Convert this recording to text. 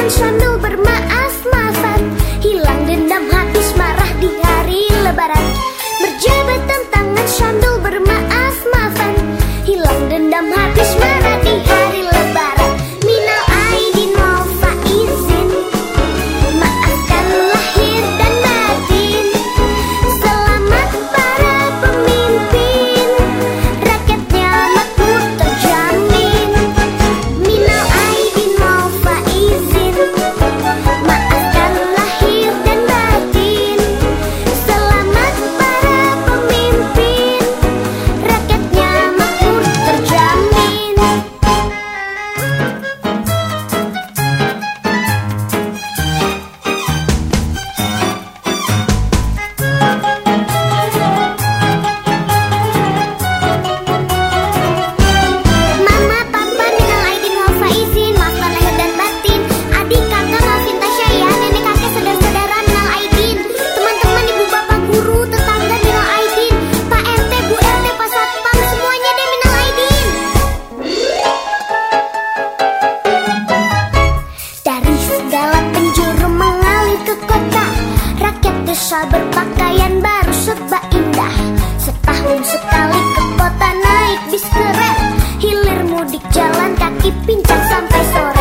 tantangan sambil bermaaf-maafan, hilang dendam habis marah di hari lebaran. Berjabat tantangan sambil bermaaf-maafan, hilang dendam habis marah di hari lebaran. Minal aidin wal faizin, maafkan lahir dan batin. Selamat para pemimpin, rakyatnya makmur terjamin. Minal aidin wal faizin, maafkan lahir dan batin. Selamat para pemimpin, rakyatnya makmur terjamin. Mama, papa, minal aidin wal faizin, maafkan lahir dan batin. Adik, kakak, maafin Tasya ya. Nenek, kakek, saudara-saudara, minal aidin. Teman-teman, ibu, bapak, guru, tetangga, minal aidin. Pak RT, Bu RT, Pak Satpam, semuanya deh minal aidin. Dari segala penjuru mengalir ke kota, rakyat desa berpakaian baru serba indah. Setahun sekali ke kota naik bis keren, hilir mudik jalan kaki pincang sampai sore.